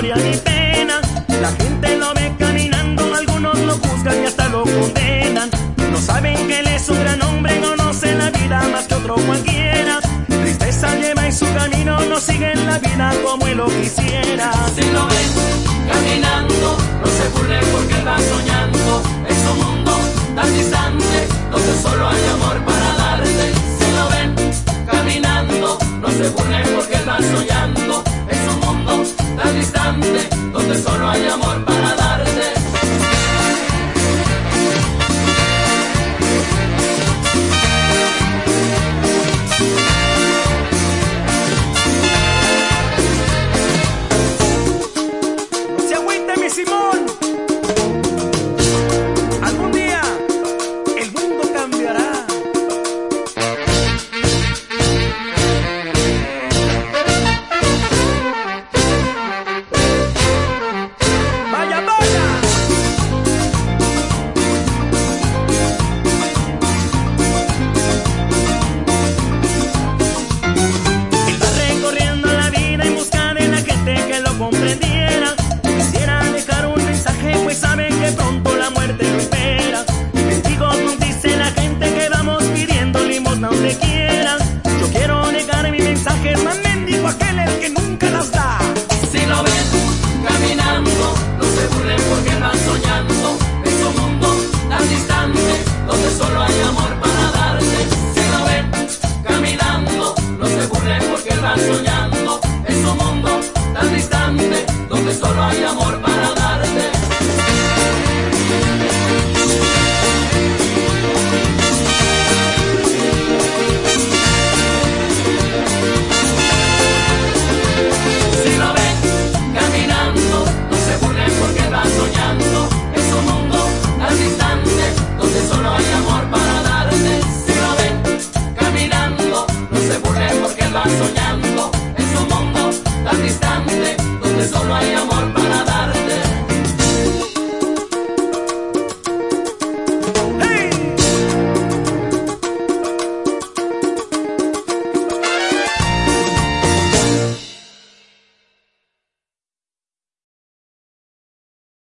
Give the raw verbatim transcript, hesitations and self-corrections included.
gloria ni pena. La gente lo ve caminando, algunos lo juzgan y hasta lo condenan. No saben que él es un gran hombre, conoce la vida más que otro cualquiera. Tristeza lleva en su camino, no sigue en la vida como él lo quisiera. Si lo ven caminando, no se burlen porque él va soñando. Es un mundo tan distante, donde solo hay amor para darte. Si lo ven caminando, no se burlen porque él va soñando. Es un mundo tan distante, donde solo hay amor para darte. Simón, algún día el mundo cambiará. Vaya, vaya. Él va recorriendo la vida en busca de la gente que lo comprendiera. Pues saben que pronto la muerte lo espera. Mendigos nos dice la gente que vamos pidiendo limosna donde quiera. Yo quiero negar mi mensaje, es más mendigo aquel el que nunca las da. Si lo ven caminando, no se burlen porque van soñando. Es un mundo tan distante, donde solo hay amor para darte. Si lo ven caminando, no se burlen porque van soñando. Es un mundo tan distante, donde solo hay amor para darte. Soñando, es un mundo tan distante, donde solo hay amor.